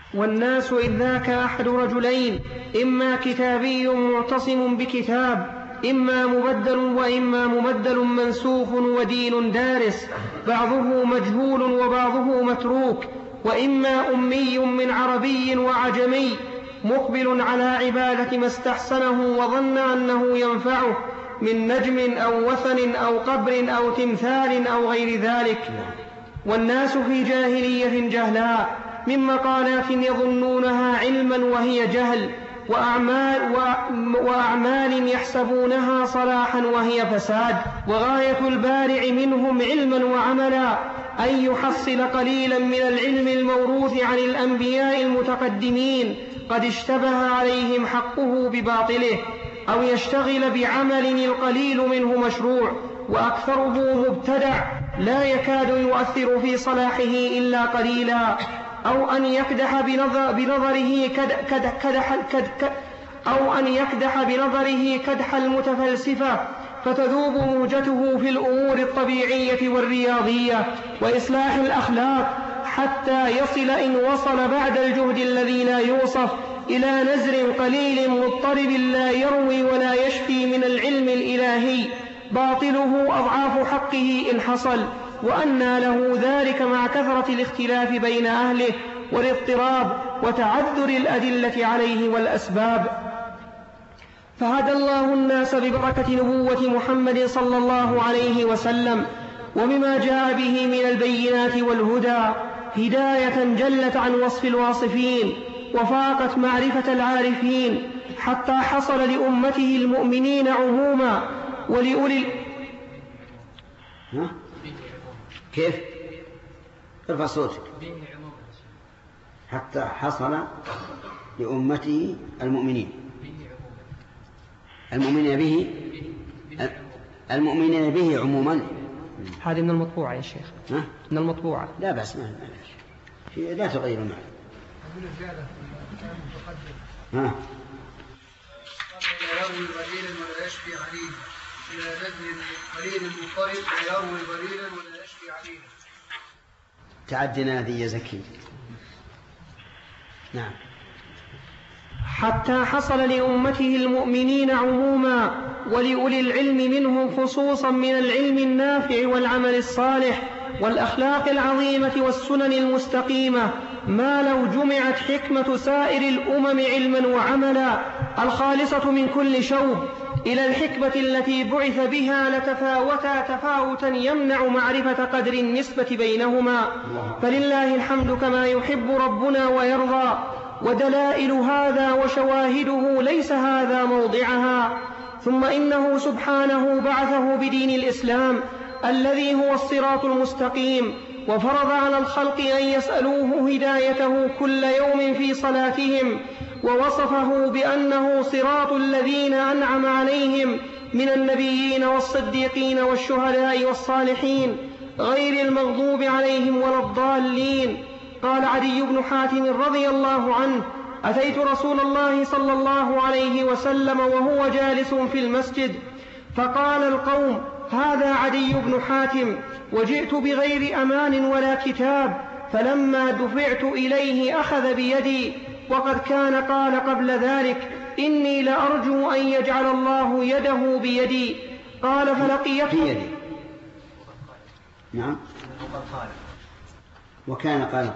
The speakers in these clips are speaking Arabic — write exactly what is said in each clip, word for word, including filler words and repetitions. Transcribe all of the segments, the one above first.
والناس إذ ذاك أحد رجلين، إما كتابي معتصم بكتاب، إما مبدل وإما مبدل منسوخ ودين دارس، بعضه مجهول وبعضه متروك، وإما أمي من عربي وعجمي مقبل على عبادة ما استحسنه وظن أنه ينفعه من نجم أو وثن أو قبر أو تمثال أو غير ذلك. والناس في جاهلية جهلاء من مقالات يظنونها علما وهي جهل، وأعمال, وأعمال يحسبونها صلاحا وهي فساد. وغاية البارع منهم علما وعملا أن يحصل قليلا من العلم الموروث عن الأنبياء المتقدمين قد اشتبه عليهم حقه بباطله، أو يشتغل بعمل القليل منه مشروع وأكثره مبتدع لا يكاد يؤثر في صلاحه إلا قليلا، أو أن يكدح بنظر بنظره كد كد كدح كد كد أو أن يكدح بنظره كدح المتفلسفة فتذوب موجته في الأمور الطبيعية والرياضية وإصلاح الأخلاق، حتى يصل إن وصل بعد الجهد الذي لا يوصف إلى نزر قليل مضطرب لا يروي ولا يشفي من العلم الإلهي، باطله أضعاف حقه إن حصل، وأنى له ذلك مع كثرة الاختلاف بين أهله والاضطراب وتعذر الأدلة عليه والأسباب. فهدى الله الناس ببركة نبوة محمد صلى الله عليه وسلم ومما جاء به من البينات والهدى هداية جلت عن وصف الواصفين وفاقت معرفة العارفين، حتى حصل لأمته المؤمنين عموما ولأولي ها؟ كيف؟ ارفع صوتك. حتى حصل لأمته المؤمنين المؤمنين به المؤمنين به عموما. هذه من المطبوعة يا شيخ. ها؟ من المطبوعة. لا بأس، ما في، لا تغير المعنى. ها؟ لا يروي قليلا ولا يشفي عليه، إلى نزل قليل مضطرب لا يروي قليلا ولا يشفي عليه. تعدنا ذي يا زكي. نعم. حتى حصل لأمته المؤمنين عموما ولأولي العلم منهم خصوصا من العلم النافع والعمل الصالح والأخلاق العظيمة والسنن المستقيمة ما لو جمعت حكمة سائر الأمم علما وعملا الخالصة من كل شوب إلى الحكمة التي بعث بها لتفاوتا تفاوتا يمنع معرفة قدر النسبة بينهما، فلله الحمد كما يحب ربنا ويرضى. ودلائل هذا وشواهده ليس هذا موضعها. ثم إنه سبحانه بعثه بدين الإسلام الذي هو الصراط المستقيم، وفرض على الخلق أن يسألوه هدايته كل يوم في صلاتهم، ووصفه بأنه صراط الذين أنعم عليهم من النبيين والصديقين والشهداء والصالحين غير المغضوب عليهم ولا الضالين. قال عدي بن حاتم رضي الله عنه: أتيت رسول الله صلى الله عليه وسلم وهو جالس في المسجد، فقال القوم: هذا عدي بن حاتم، وجئت بغير أمان ولا كتاب، فلما دفعت إليه أخذ بيدي، وقد كان قال قبل ذلك: إني لأرجو أن يجعل الله يده بيدي. قال فلقيته بيدي. نعم. وكان قال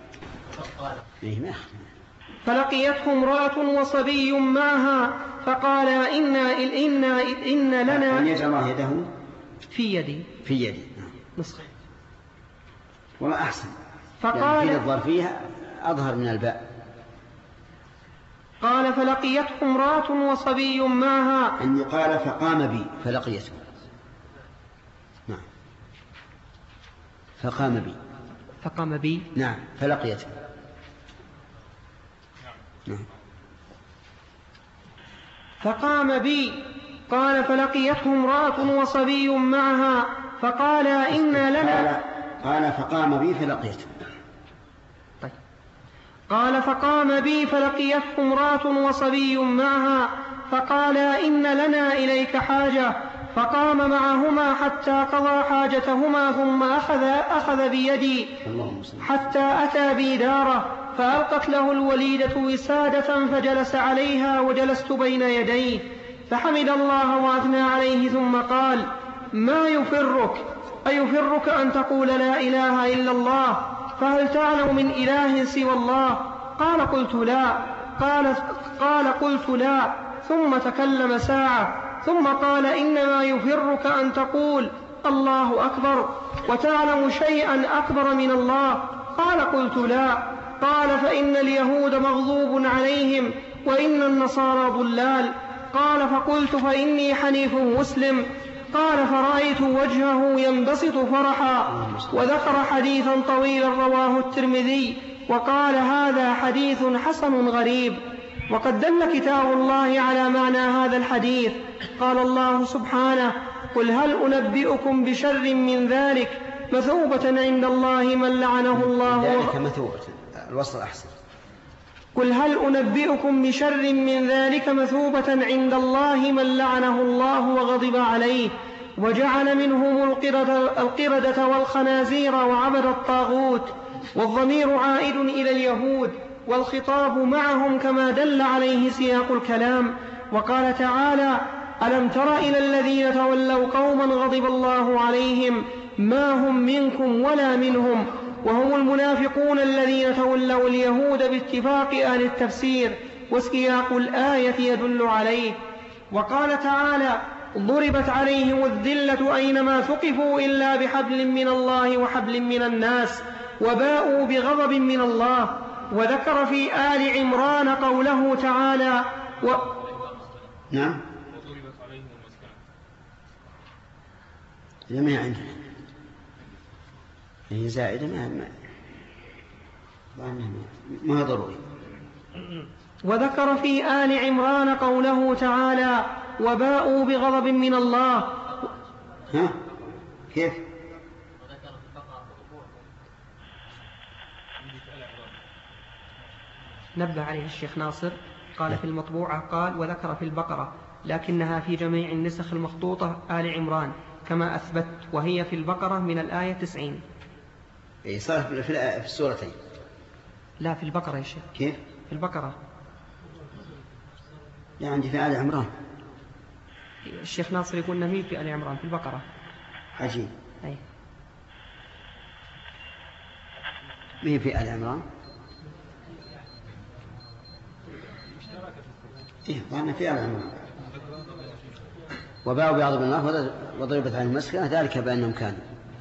فلقيته امرأة وصبي معها فقال: إنا إنا إن لنا أن يجعل الله يده في يدي في يدي نسخة وما أحسن. فقال يعني الظرفية أظهر من الباء. قال فلقيته امرأة وصبي معها أن يقال فقام بي فلقيته. نعم. فقام بي فقام بي نعم فلقيته. نعم. فقام بي. قال فلقيته امرأة وصبي معها فقال: إنا لنا قال, قال فقام بي فلقيته. طيب. قال فقام بي فلقيته امرأة وصبي معها فقال: إن لنا إليك حاجة، فقام معهما حتى قضى حاجتهما ثم أخذ, أخذ بيدي حتى أتى بي داره فألقت له الوليدة وسادة فجلس عليها وجلست بين يديه فحمد الله وأثنى عليه ثم قال: ما يفرك؟ أيفرك أن تقول لا إله إلا الله؟ فهل تعلم من إله سوى الله؟ قال: قلت لا. قال, قال قلت لا. ثم تكلم ساعة ثم قال: إنما يفرك أن تقول الله أكبر وتعلم شيئا أكبر من الله؟ قال: قلت لا. قال: فإن اليهود مغضوب عليهم وإن النصارى ضلال. قال: فقلت: فإني حنيف مسلم. قال: فرأيت وجهه ينبسط فرحا. وذكر حديثا طويلا رواه الترمذي وقال: هذا حديث حسن غريب. وقد دل كتاب الله على معنى هذا الحديث. قال الله سبحانه: قل هل أنبئكم بشر من ذلك مثوبة عند الله من لعنه الله ذلك مثوبة الوصل أحسن. قل هل أنبئكم بشر من ذلك مثوبة عند الله من لعنه الله وغضب عليه وجعل منهم القردة, القردة والخنازير وعبد الطاغوت. والضمير عائد إلى اليهود والخطاب معهم كما دل عليه سياق الكلام. وقال تعالى: ألم تر إلى الذين تولوا قوما غضب الله عليهم ما هم منكم ولا منهم وهم المنافقون الذين تولوا اليهود باتفاق أهل التفسير وسياق الآية يدل عليه. وقال تعالى: ضربت عليهم الذلة أينما ثقفوا إلا بحبل من الله وحبل من الناس وباءوا بغضب من الله. وذكر في آل عمران قوله تعالى و... نعم لم يعنى هي زائدة ما ما هو ضروري. وذكر في آل عمران قوله تعالى وباءوا بغضب من الله. ها كيف؟ نبه عليه الشيخ ناصر قال في المطبوعة قال وذكر في البقرة لكنها في جميع النسخ المخطوطة آل عمران كما أثبت وهي في البقرة من الآية تسعين. إيه صار في, في السورتين. لا في البقرة يا شيخ. كيف؟ في البقرة. لا عندي في آل عمران. الشيخ ناصر يقول نميل في آل عمران في البقرة. عجيب. أي. مين في آل عمران؟ إيه وأنا في آل عمران. وباءوا بغضب الله وضربت عليهم المسكنة ذلك بأنهم كانوا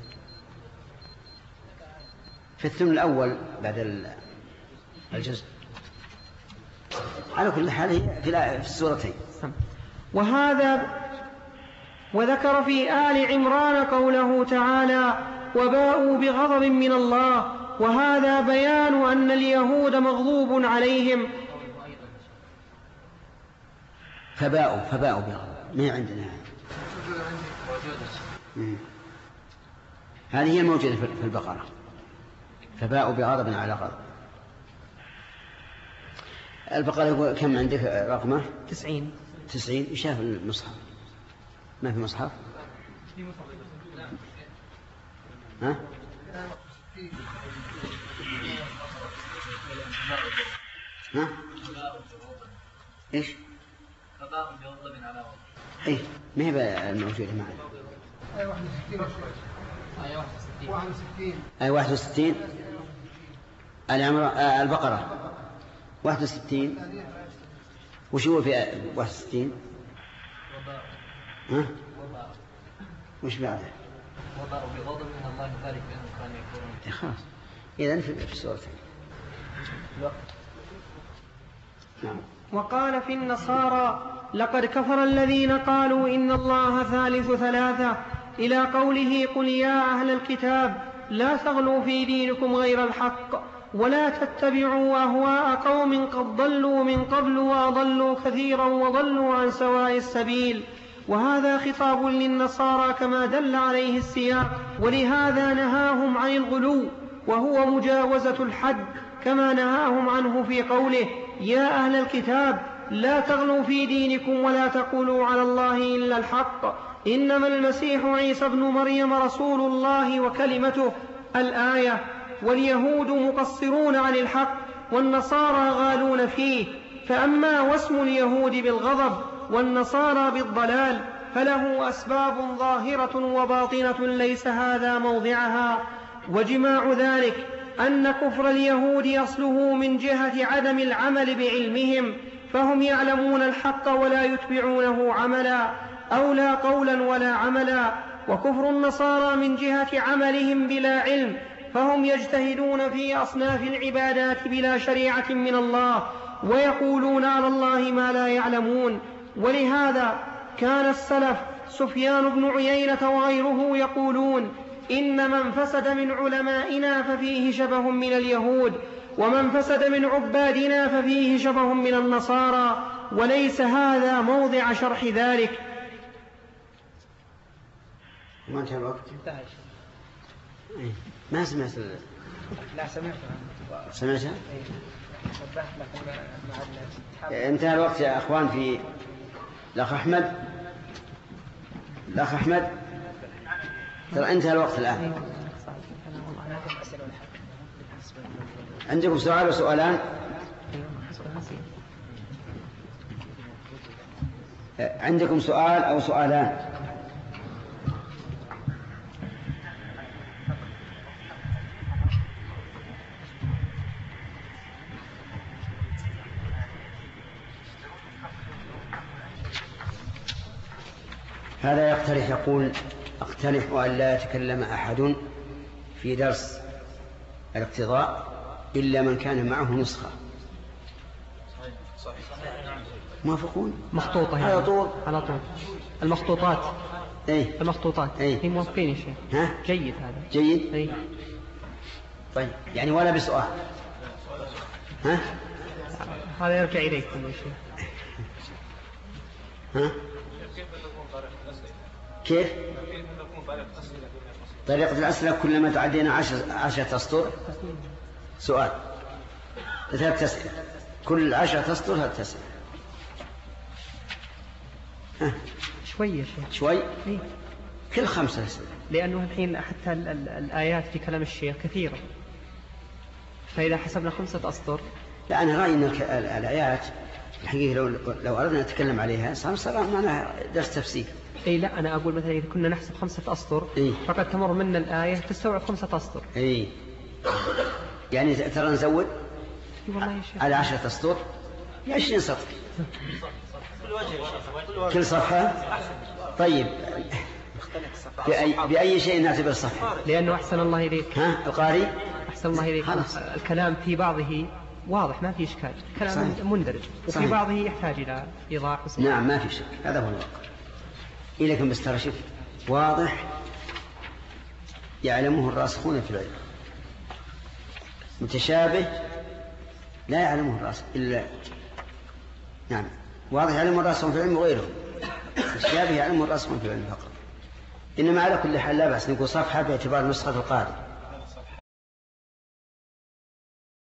في الثمن الأول بعد الجزء. على كل حال هي في السورتين. وهذا وذكر في آل عمران قوله تعالى وباءوا بغضب من الله وهذا بيان أن اليهود مغضوب عليهم. فباءوا فباءوا بغضب ما عندنا هذه هي الموجودة في البقرة. فباءوا بغضب على غضب. البقرة يقول كم عندك رقمه؟ تسعين. تسعين. يشاف المصحف ما في مصحف؟ ها؟ ها؟ إيش؟ فباء بغضب على غضب. إيه ما هي الموجودة معنا؟ أي واحد وستين. واحد وستين. أي واحد وستين. العمر البقرة واحد وستين. وش هو في واحد وستين؟ ها؟ وش بعده؟ وباء بغضب من الله ذلك بأنهم كانوا يكفرون. خلاص إذن في السورتين. نعم. وقال في النصارى لقد كفر الذين قالوا إن الله ثالث ثلاثة إلى قوله قل يا أهل الكتاب لا تغلوا في دينكم غير الحق ولا تتبعوا أهواء قوم قد ضلوا من قبل وأضلوا كثيرا وضلوا عن سواء السبيل. وهذا خطاب للنصارى كما دل عليه السياق ولهذا نهاهم عن الغلو وهو مجاوزة الحد كما نهاهم عنه في قوله يا أهل الكتاب لا تغلوا في دينكم ولا تقولوا على الله إلا الحق إنما المسيح عيسى ابن مريم رسول الله وكلمته الآية. واليهود مقصرون عن الحق والنصارى غالون فيه. فأما واسم اليهود بالغضب والنصارى بالضلال فله أسباب ظاهرة وباطنة ليس هذا موضعها. وجماع ذلك أن كفر اليهود أصله من جهة عدم العمل بعلمهم، فهم يعلمون الحق ولا يتبعونه عملا أو لا قولا ولا عملا. وكفر النصارى من جهة عملهم بلا علم، فهم يجتهدون في أصناف العبادات بلا شريعة من الله ويقولون على الله ما لا يعلمون. ولهذا كان السلف سفيان بن عيينة وغيره يقولون إن من فسد من علمائنا ففيه شبه من اليهود، ومن فسد من عبادنا ففيه شبه من النصارى، وليس هذا موضع شرح ذلك. ما انتهى الوقت؟ ما سمعت. لا سمعت. سمعتها؟ انتهى الوقت يا أخوان. في الأخ أحمد، الأخ أحمد ترى انتهى الوقت الآن. عندكم سؤال وسؤالان؟ عندكم سؤال أو سؤالان؟ هذا يقترح يقول: اقترح أن لا يتكلم أحد في درس الاقتضاء إلا من كان معه نسخة. موافقون؟ مخطوطة على طول على طول. المخطوطات ايه المخطوطات ايه هي موافقين يا شيخ. ها؟ جيد هذا جيد ايه. طيب يعني ولا بسؤال؟ ها؟ هذا يرجع إليكم يا شيخ. ها؟ كيف؟ طريقة الأسئلة كلما تعدينا عشر عشرة أسطر سؤال، ثلاث أسئلة، كل عشرة أسطر ثلاث أسئلة. ها؟ شوي يا شيخ شوي؟ إيه؟ كل خمسة أسئلة، لأنه الحين حتى ال ال الآيات في كلام الشيخ كثيرة، فإذا حسبنا خمسة أسطر. لا أنا رأيي أن الآيات الحقيقة لو لو أردنا نتكلم عليها صار صار معنا درس تفسير. اي لا انا اقول مثلا اذا كنا نحسب خمسة اسطر إيه؟ فقد تمر منا الايه تستوعب خمسة اسطر. اي يعني ترى نزود والله يا شيخ على عشرة اسطر عشرين سطر كل صفحة. طيب بأي, بأي شيء نعتبر صفحة؟ لأنه أحسن الله إليك ها القاري أحسن الله إليك خلاص. الكلام في بعضه واضح ما في إشكال، كلام صحيح. مندرج، وفي صحيح. بعضه يحتاج إلى إيضاح وصحيح. نعم ما في شك، هذا هو الواقع. إليكم بس ترى شوف واضح يعلمه الراسخون في العلم، متشابه لا يعلمه الراسخ إلا نعم واضح يعلمه الراسخون في العلم وغيره، متشابه يعلمه الراسخون في العلم فقط. إنما على كل حال لا بأس نقول صفحة باعتبار نسخة القارئ.